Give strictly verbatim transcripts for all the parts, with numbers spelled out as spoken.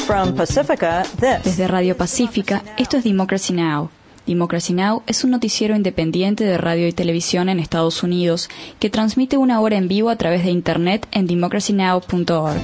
From Pacifica, this. Desde Radio Pacífica, esto es Democracy Now! Democracy Now! Es un noticiero independiente de radio y televisión en Estados Unidos que transmite una hora en vivo a través de Internet en democracy now punto org.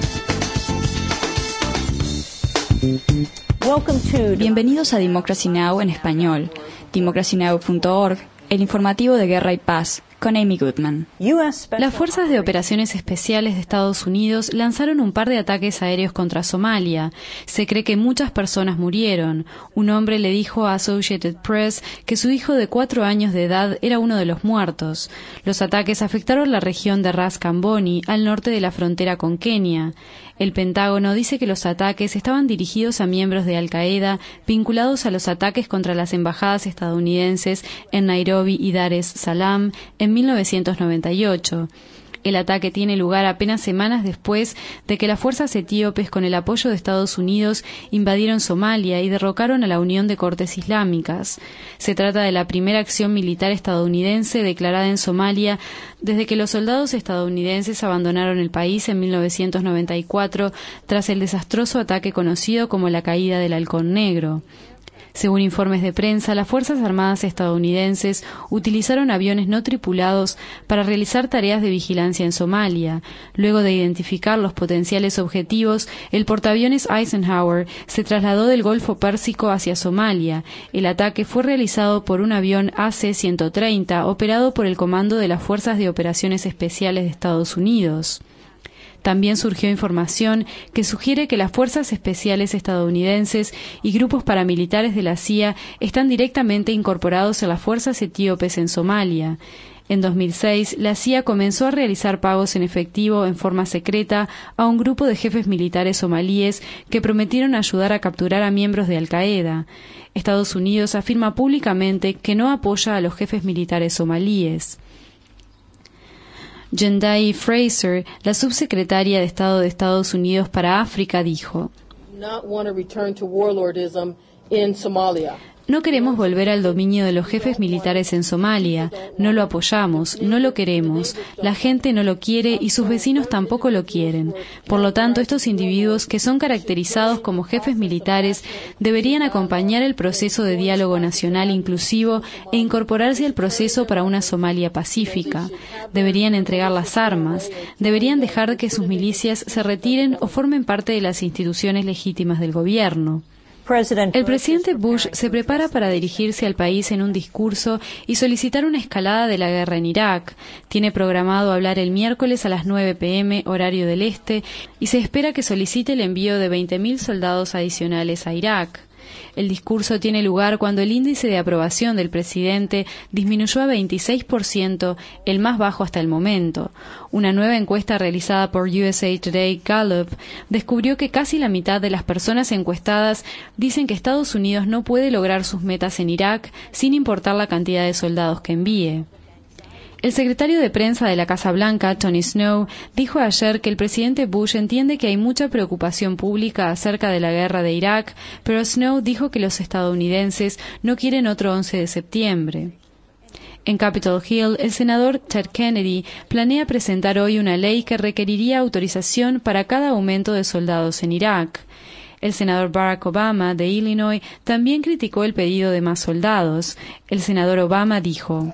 Bienvenidos a Democracy Now! En español, democracy now punto org, el informativo de Guerra y Paz, con Amy Goodman. Las Fuerzas de Operaciones Especiales de Estados Unidos lanzaron un par de ataques aéreos contra Somalia. Se cree que muchas personas murieron. Un hombre le dijo a Associated Press que su hijo de cuatro años de edad era uno de los muertos. Los ataques afectaron la región de Ras Kamboni, al norte de la frontera con Kenia. El Pentágono dice que los ataques estaban dirigidos a miembros de Al-Qaeda vinculados a los ataques contra las embajadas estadounidenses en Nairobi y Dar es Salaam en mil novecientos noventa y ocho. El ataque tiene lugar apenas semanas después de que las fuerzas etíopes, con el apoyo de Estados Unidos, invadieron Somalia y derrocaron a la Unión de Cortes Islámicas. Se trata de la primera acción militar estadounidense declarada en Somalia desde que los soldados estadounidenses abandonaron el país en mil novecientos noventa y cuatro tras el desastroso ataque conocido como la caída del Halcón Negro. Según informes de prensa, las Fuerzas Armadas estadounidenses utilizaron aviones no tripulados para realizar tareas de vigilancia en Somalia. Luego de identificar los potenciales objetivos, el portaaviones Eisenhower se trasladó del Golfo Pérsico hacia Somalia. El ataque fue realizado por un avión A C ciento treinta operado por el Comando de las Fuerzas de Operaciones Especiales de Estados Unidos. También surgió información que sugiere que las fuerzas especiales estadounidenses y grupos paramilitares de la C I A están directamente incorporados a las fuerzas etíopes en Somalia. En dos mil seis, la C I A comenzó a realizar pagos en efectivo en forma secreta a un grupo de jefes militares somalíes que prometieron ayudar a capturar a miembros de Al-Qaeda. Estados Unidos afirma públicamente que no apoya a los jefes militares somalíes. Jendayi Fraser, la subsecretaria de Estado de Estados Unidos para África, dijo: No queremos volver al dominio de los jefes militares en Somalia. No lo apoyamos, no lo queremos. La gente no lo quiere y sus vecinos tampoco lo quieren. Por lo tanto, estos individuos que son caracterizados como jefes militares deberían acompañar el proceso de diálogo nacional inclusivo e incorporarse al proceso para una Somalia pacífica. Deberían entregar las armas. Deberían dejar que sus milicias se retiren o formen parte de las instituciones legítimas del gobierno. El presidente Bush se prepara para dirigirse al país en un discurso y solicitar una escalada de la guerra en Irak. Tiene programado hablar el miércoles a las nueve pe eme, horario del este, y se espera que solicite el envío de veinte mil soldados adicionales a Irak. El discurso tiene lugar cuando el índice de aprobación del presidente disminuyó a veintiséis por ciento, el más bajo hasta el momento. Una nueva encuesta realizada por U S A Today Gallup descubrió que casi la mitad de las personas encuestadas dicen que Estados Unidos no puede lograr sus metas en Irak sin importar la cantidad de soldados que envíe. El secretario de prensa de la Casa Blanca, Tony Snow, dijo ayer que el presidente Bush entiende que hay mucha preocupación pública acerca de la guerra de Irak, pero Snow dijo que los estadounidenses no quieren otro once de septiembre. En Capitol Hill, el senador Ted Kennedy planea presentar hoy una ley que requeriría autorización para cada aumento de soldados en Irak. El senador Barack Obama, de Illinois, también criticó el pedido de más soldados. El senador Obama dijo: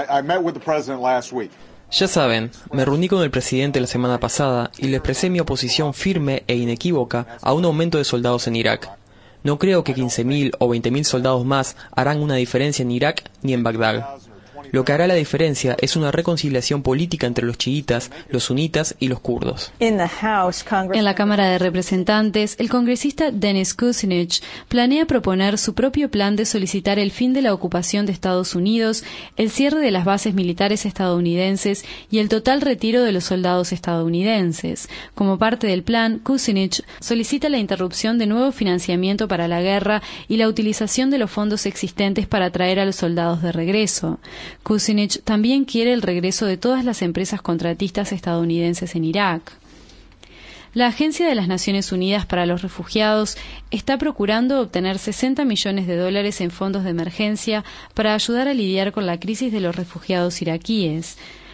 Ya saben, me reuní con el presidente la semana pasada y le expresé mi oposición firme e inequívoca a un aumento de soldados en Irak. No creo que quince mil o veinte mil soldados más harán una diferencia en Irak ni en Bagdad. Lo que hará la diferencia es una reconciliación política entre los chiitas, los sunitas y los kurdos. En la Cámara de Representantes, el congresista Dennis Kucinich planea proponer su propio plan de solicitar el fin de la ocupación de Estados Unidos, el cierre de las bases militares estadounidenses y el total retiro de los soldados estadounidenses. Como parte del plan, Kucinich solicita la interrupción de nuevo financiamiento para la guerra y la utilización de los fondos existentes para traer a los soldados de regreso. Kucinich también quiere el regreso de todas las empresas contratistas estadounidenses en Irak. La Agencia de las Naciones Unidas para los Refugiados está procurando obtener sesenta millones de dólares en fondos de emergencia para ayudar a lidiar con la crisis de los refugiados iraquíes.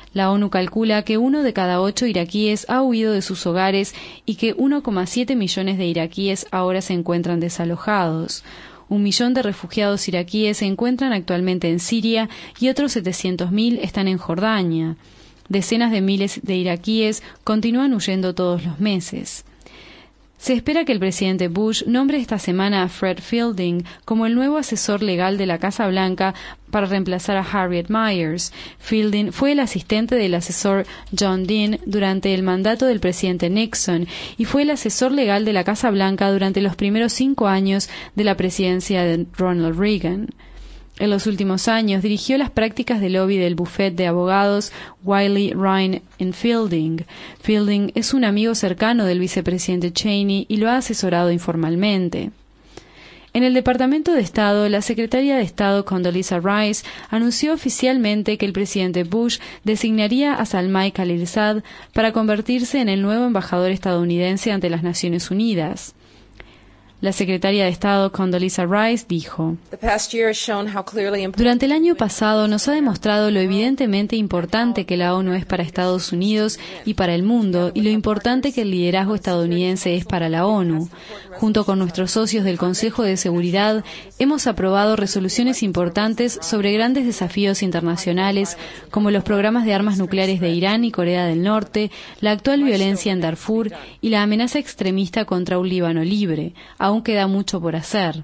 La ONU calcula que uno de cada ocho iraquíes ha huido de sus hogares y que uno coma siete millones de iraquíes ahora se encuentran desalojados. Un millón de refugiados iraquíes se encuentran actualmente en Siria y otros setecientos mil están en Jordania. Decenas de miles de iraquíes continúan huyendo todos los meses. Se espera que el presidente Bush nombre esta semana a Fred Fielding como el nuevo asesor legal de la Casa Blanca para reemplazar a Harriet Miers. Fielding fue el asistente del asesor John Dean durante el mandato del presidente Nixon y fue el asesor legal de la Casa Blanca durante los primeros cinco años de la presidencia de Ronald Reagan. En los últimos años dirigió las prácticas de lobby del bufete de abogados Wiley, Ryan and Fielding. Fielding es un amigo cercano del vicepresidente Cheney y lo ha asesorado informalmente. En el Departamento de Estado, la secretaria de Estado Condoleezza Rice anunció oficialmente que el presidente Bush designaría a Zalmay Khalilzad para convertirse en el nuevo embajador estadounidense ante las Naciones Unidas. La secretaria de Estado Condoleezza Rice dijo: Durante el año pasado nos ha demostrado lo evidentemente importante que la ONU es para Estados Unidos y para el mundo y lo importante que el liderazgo estadounidense es para la ONU. Junto con nuestros socios del Consejo de Seguridad, hemos aprobado resoluciones importantes sobre grandes desafíos internacionales como los programas de armas nucleares de Irán y Corea del Norte, la actual violencia en Darfur y la amenaza extremista contra un Líbano libre. Aún queda mucho por hacer.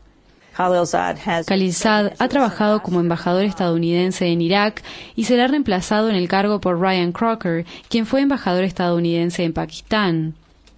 Khalilzad ha trabajado como embajador estadounidense en Irak y será reemplazado en el cargo por Ryan Crocker, quien fue embajador estadounidense en Pakistán.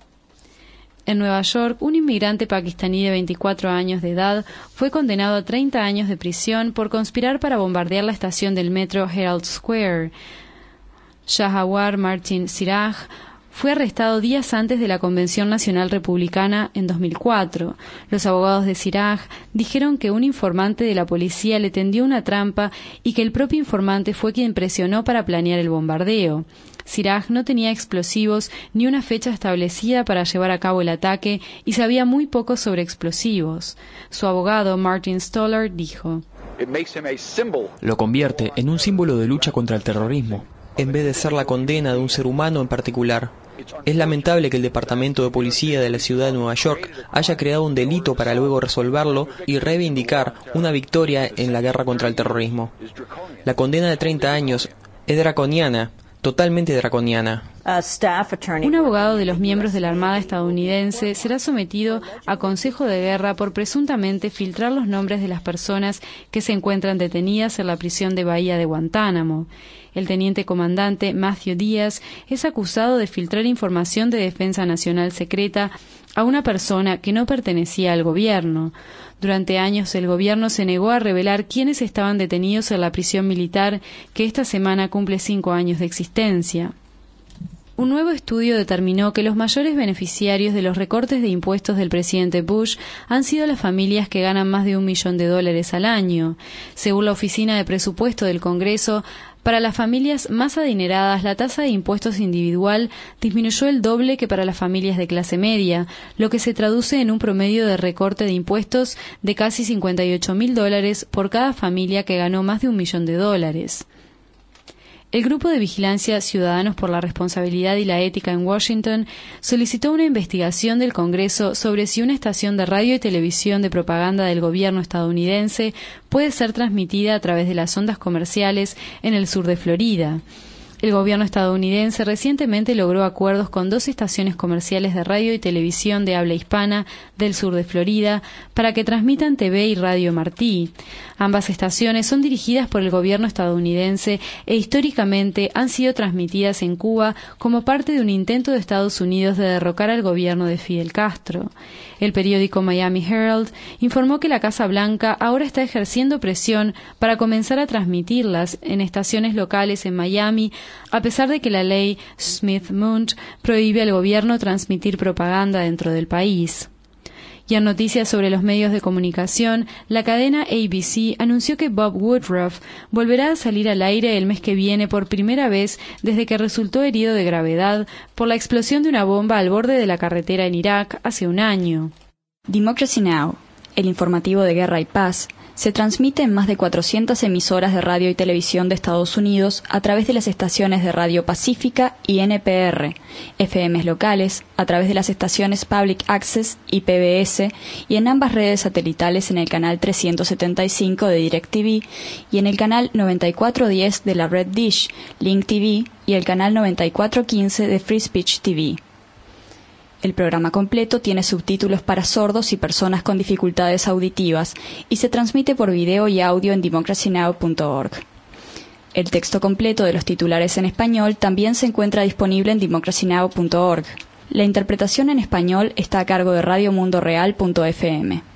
En Nueva York, un inmigrante pakistaní de veinticuatro años de edad fue condenado a treinta años de prisión por conspirar para bombardear la estación del metro Herald Square. Shahawar Martin Siraj fue arrestado días antes de la Convención Nacional Republicana en dos mil cuatro. Los abogados de Siraj dijeron que un informante de la policía le tendió una trampa y que el propio informante fue quien presionó para planear el bombardeo. Siraj no tenía explosivos ni una fecha establecida para llevar a cabo el ataque y sabía muy poco sobre explosivos. Su abogado, Martin Stoller, dijo: Lo convierte en un símbolo de lucha contra el terrorismo, en vez de ser la condena de un ser humano en particular. Es lamentable que el Departamento de Policía de la ciudad de Nueva York haya creado un delito para luego resolverlo y reivindicar una victoria en la guerra contra el terrorismo. La condena de treinta años es draconiana, totalmente draconiana. Un abogado de los miembros de la Armada estadounidense será sometido a consejo de guerra por presuntamente filtrar los nombres de las personas que se encuentran detenidas en la prisión de Bahía de Guantánamo. El teniente comandante Matthew Díaz es acusado de filtrar información de defensa nacional secreta a una persona que no pertenecía al gobierno. Durante años el gobierno se negó a revelar quiénes estaban detenidos en la prisión militar que esta semana cumple cinco años de existencia. Un nuevo estudio determinó que los mayores beneficiarios de los recortes de impuestos del presidente Bush han sido las familias que ganan más de un millón de dólares al año. Según la Oficina de Presupuesto del Congreso, para las familias más adineradas, la tasa de impuestos individual disminuyó el doble que para las familias de clase media, lo que se traduce en un promedio de recorte de impuestos de casi cincuenta y ocho mil dólares por cada familia que ganó más de un millón de dólares. El Grupo de Vigilancia Ciudadanos por la Responsabilidad y la Ética en Washington solicitó una investigación del Congreso sobre si una estación de radio y televisión de propaganda del gobierno estadounidense puede ser transmitida a través de las ondas comerciales en el sur de Florida. El gobierno estadounidense recientemente logró acuerdos con dos estaciones comerciales de radio y televisión de habla hispana del sur de Florida para que transmitan T V y Radio Martí. Ambas estaciones son dirigidas por el gobierno estadounidense e históricamente han sido transmitidas en Cuba como parte de un intento de Estados Unidos de derrocar al gobierno de Fidel Castro. El periódico Miami Herald informó que la Casa Blanca ahora está ejerciendo presión para comenzar a transmitirlas en estaciones locales en Miami, a pesar de que la ley Smith-Mundt prohíbe al gobierno transmitir propaganda dentro del país. Y en noticias sobre los medios de comunicación, la cadena A B C anunció que Bob Woodruff volverá a salir al aire el mes que viene por primera vez desde que resultó herido de gravedad por la explosión de una bomba al borde de la carretera en Irak hace un año. Democracy Now!, el informativo de Guerra y Paz, Se transmite en más de cuatrocientas emisoras de radio y televisión de Estados Unidos a través de las estaciones de Radio Pacífica y N P R, F Ms locales, a través de las estaciones Public Access y P B S, y en ambas redes satelitales en el canal trescientos setenta y cinco de DirecTV y en el canal noventa y cuatro diez de la red Dish, Link T V, y el canal noventa y cuatro quince de Free Speech T V. El programa completo tiene subtítulos para sordos y personas con dificultades auditivas y se transmite por video y audio en democracy now punto org. El texto completo de los titulares en español también se encuentra disponible en democracy now punto org. La interpretación en español está a cargo de radio mundo real punto f m.